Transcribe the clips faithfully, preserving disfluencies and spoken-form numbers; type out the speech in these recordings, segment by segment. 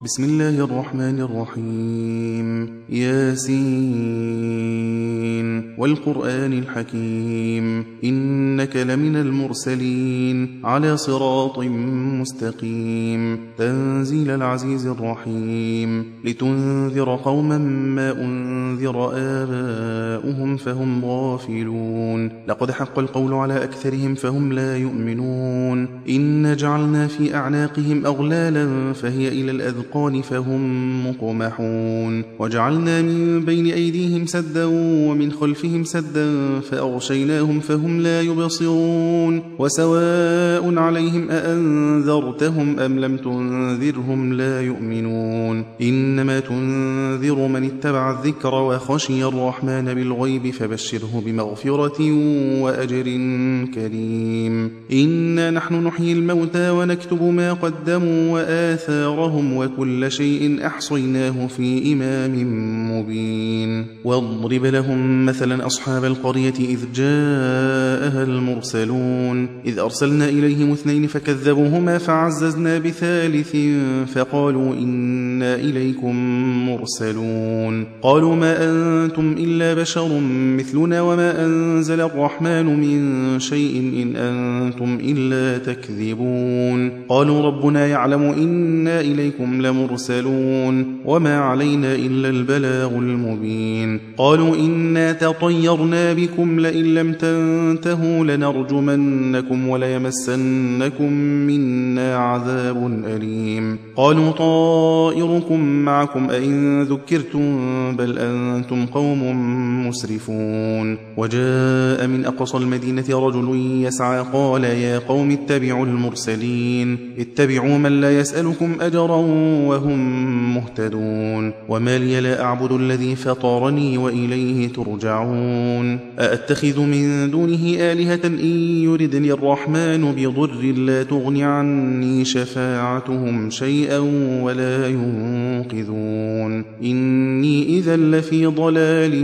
بسم الله الرحمن الرحيم. ياسين والقرآن الحكيم إنك لمن المرسلين على صراط مستقيم تنزيل العزيز الرحيم لتنذر قوما ما أنذر آباؤهم فهم غافلون لقد حق القول على أكثرهم فهم لا يؤمنون إن جعلنا في أعناقهم أغلالا فهي إلى الأذقان فهم مقمحون وجعلنا من بين أيديهم سدا ومن خلفهم سدا فأغشيناهم فهم لا يبصرون وسواء عليهم أأنذرتهم أم لم تنذرهم لا يؤمنون إنما تنذر من اتبع الذكر وخشي الرحمن بالغيب فبشره بمغفرة وأجر كريم إنا نحن نحيي الموتى ونكتب ما قدموا وآثارهم وكل شيء أحصيناه في إمام مبين واضرب لهم مثلا أصحاب القرية إذ جاءها المرسلون إذ أرسلنا إليهم اثنين فكذبوهما فعززنا بثالث فقالوا إنا إليكم مرسلون قالوا ما أنتم إلا بشر مثلنا وما أنزل الرحمن من شيء إن أنتم إلا تكذبون قالوا ربنا يعلم إنا إليكم لمرسلون وما علينا إلا البلاغ المبين قالوا إنا تطيرنا بكم لئن لم تنتهوا لنرجمنكم وليمسنكم منا عذاب أليم قالوا طائركم معكم أئن ذكرتم بل أنتم قوم مسرفون وجاء من أقصى المدينة رجل يسعى قال يا قوم اتبعوا المرسلين اتبعوا من لا يسألكم أجرا وهم مهتدون وما لي لا أعبد الذي فطرني وإليه ترجعون أأتخذ من دونه آلهة إن يردني الرحمن بضر لا تغن عني شفاعتهم شيئا ولا ينقذون إني إذا لفي ضلال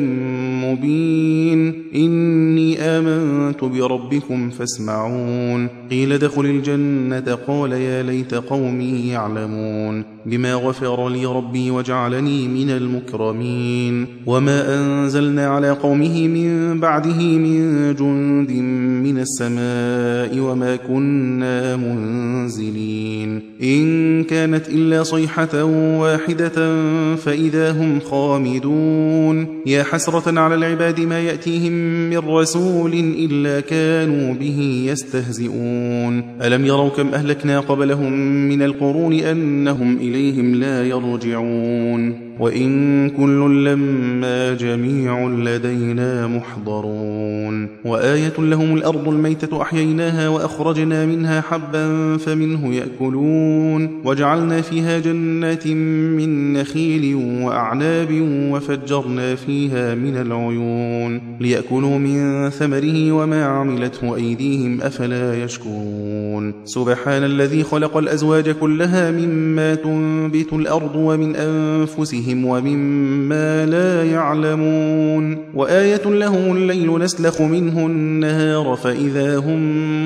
مبين إني آمنت بربكم فاسمعون قيل ادخل الجنة قال يا ليت قومي يعلمون بما غفر لي ربي وجعلني من المكرمين وما أنزلنا على قومه من بعده من جند من السماء وما كنا منزلين إن كانت إلا صيحة واحدة فإذا هم خامدون يا حسرة على العباد ما يأتيهم من رسول إلا كانوا به يستهزئون ألم يروا كم أهلكنا قبلهم من القرون أنهم إليهم لا يرجعون وإن كل لما جميع لدينا محضرون وآية لهم الأرض الميتة أحييناها وأخرجنا منها حبا فمنه يأكلون وجعلنا فيها جنات من نخيل وأعناب وفجرنا فيها من العيون ليأكلوا من ثمره وما عملته أيديهم أفلا يشكرون سبحان الذي خلق الأزواج كلها مما تنبت الأرض ومن أنفسهم ومما لا يعلمون وآية لهم الليل نسلخ منه النهار فإذا هم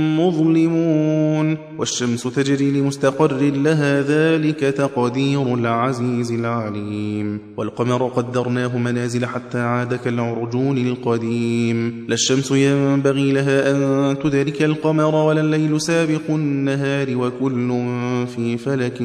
مظلمون والشمس تجري لمستقر لها ذلك تقدير العزيز العليم والقمر قدرناه منازل حتى عاد كالعرجون القديم لا الشمس ينبغي لها أن تدرك القمر ولا الليل سابق النهار وكل في فلك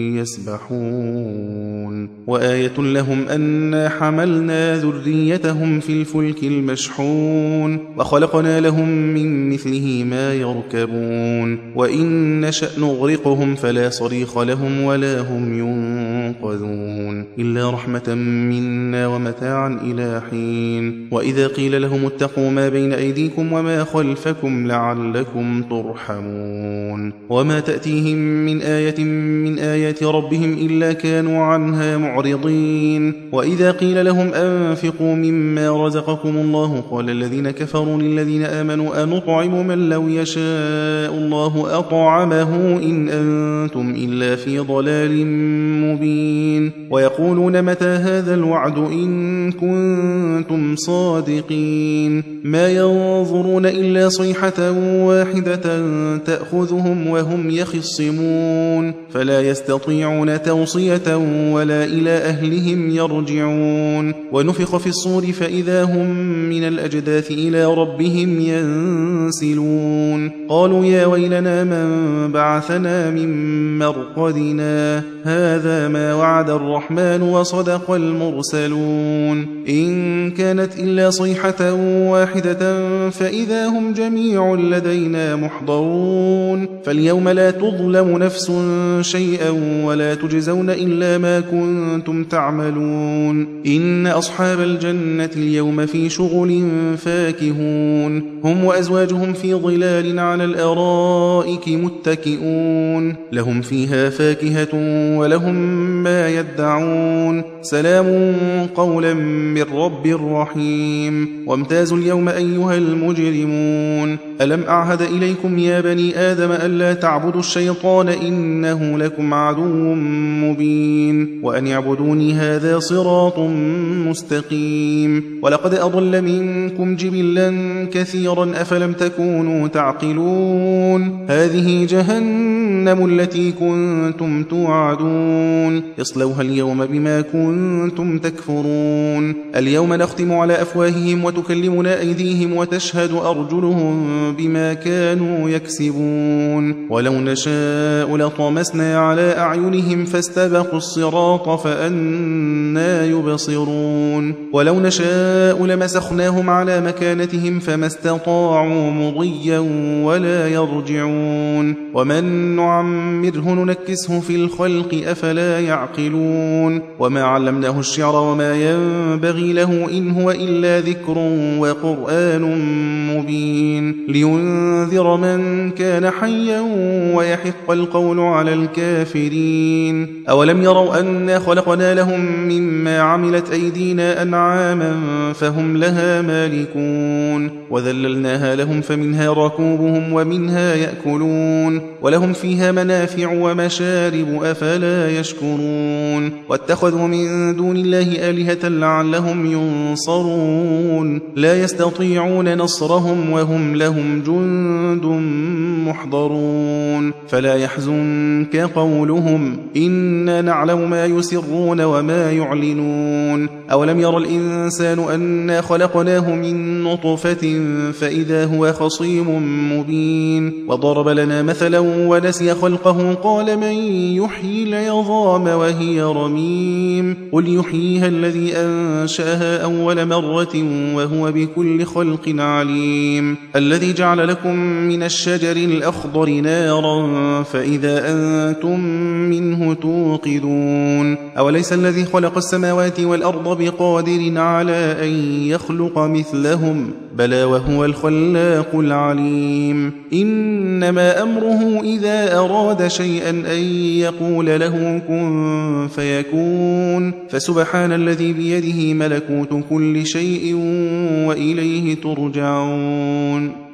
يسبحون وآية لهم أنا حملنا ذريتهم في الفلك المشحون وخلقنا لهم من مثله ما يركبون وإن نشأ نغرقهم فلا صريخ لهم ولا هم ينقذون إلا رحمة منا ومتاعا إلى حين وإذا قيل لهم اتقوا ما بين أيديكم وما خلفكم لعلكم ترحمون وما تأتيهم من آية من آيات ربهم إلا كانوا عنها معرضين وإذا قيل لهم أنفقوا مما رزقكم الله قال الذين كفروا للذين آمنوا أنطعم من لو يشاء الله أطعمه إن أنتم إلا في ضلال مبين ويقولون متى هذا الوعد إن كنتم صادقين ما ينظرون إلا صيحة واحدة تأخذهم وهم يخصمون فلا يستطيعون توصية ولا إلى أهلهم يرجعون ونفخ في الصور فإذا هم من الأجداث إلى ربهم ينسلون قالوا يا ويلنا من بعثنا من مرقدنا هذا ما وعد الرحمن وصدق المرسلون إن كانت إلا صيحة واحدة فإذا هم جميع لدينا محضرون فاليوم لا تظلم نفس شيئا ولا تجزون إلا ما كنتم تعملون إن أصحاب الجنة اليوم في شغل فاكهون هم وأزواجهم في ظلال على الأرائك متكئون لهم فيها فاكهة ولهم ما يدعون سلام قولا من رب رحيم وامتازوا اليوم أيها المجرمون ألم أعهد إليكم يا بني آدم ألا تعبدوا الشيطان إنه لكم عدو مبين وأن يعبدوني هذا صراط مستقيم ولقد أضل منكم جبلا كثيرا أفلم تكونوا تعقلون هذه جهنم التي كنتم توعدون اصلوها اليوم بما كنتم تكفرون اليوم نختم على أفواههم وتكلمنا أيديهم وتشهد أرجلهم بما كانوا يكسبون ولو نشاء لطمسنا على أعينهم فاستبقوا الصراط فأنى يبصرون ولو نشاء لمسخناهم على مكانتهم فما استطاعوا مضيا ولا يرجعون ومن نعمره ننكسه في الخلق أفلا يعقلون وما علمناه الشعر وما ينبغي له إن هو إلا ذكر وقرآن مبين لينذر من كان حيا ويحق القول على الكافرين أولم يروا أنا خلقنا لهم مما عملت أيدينا أنعاما فهم لها مالكون وذللناها لهم فمنها ركوبهم ومنها يأكلون ولهم فيها منافع ومشارب أفلا يشكرون واتخذوا من دون الله آلهة لعلهم ينصرون لا يستطيعون نصرهم وهم لهم جند محضرون فلا يحزنك قولهم إنا نعلم ما يسرون وما يعلنون أولم ير الإنسان أنا خلقناه من نطفة فإذا هو خصيم مبين وضرب لنا مثلا ونسي خلقه قال من يحيي العظام وهي رميم قل يحييها الذي أنشأها أول مرة وهو بكل خلق عليم الذي جعل لكم من الشجر الأخضر نارا فإذا أنتم منه توقدون أوليس الذي خلق السماوات والأرض بقادر على أن يخلق مثلهم بلى وهو الخلاق العليم إنما أمره إذا أراد شيئا أن يقول له كن فيكون فسبحان الذي بيده ملكوت كل شيء وإليه ترجعون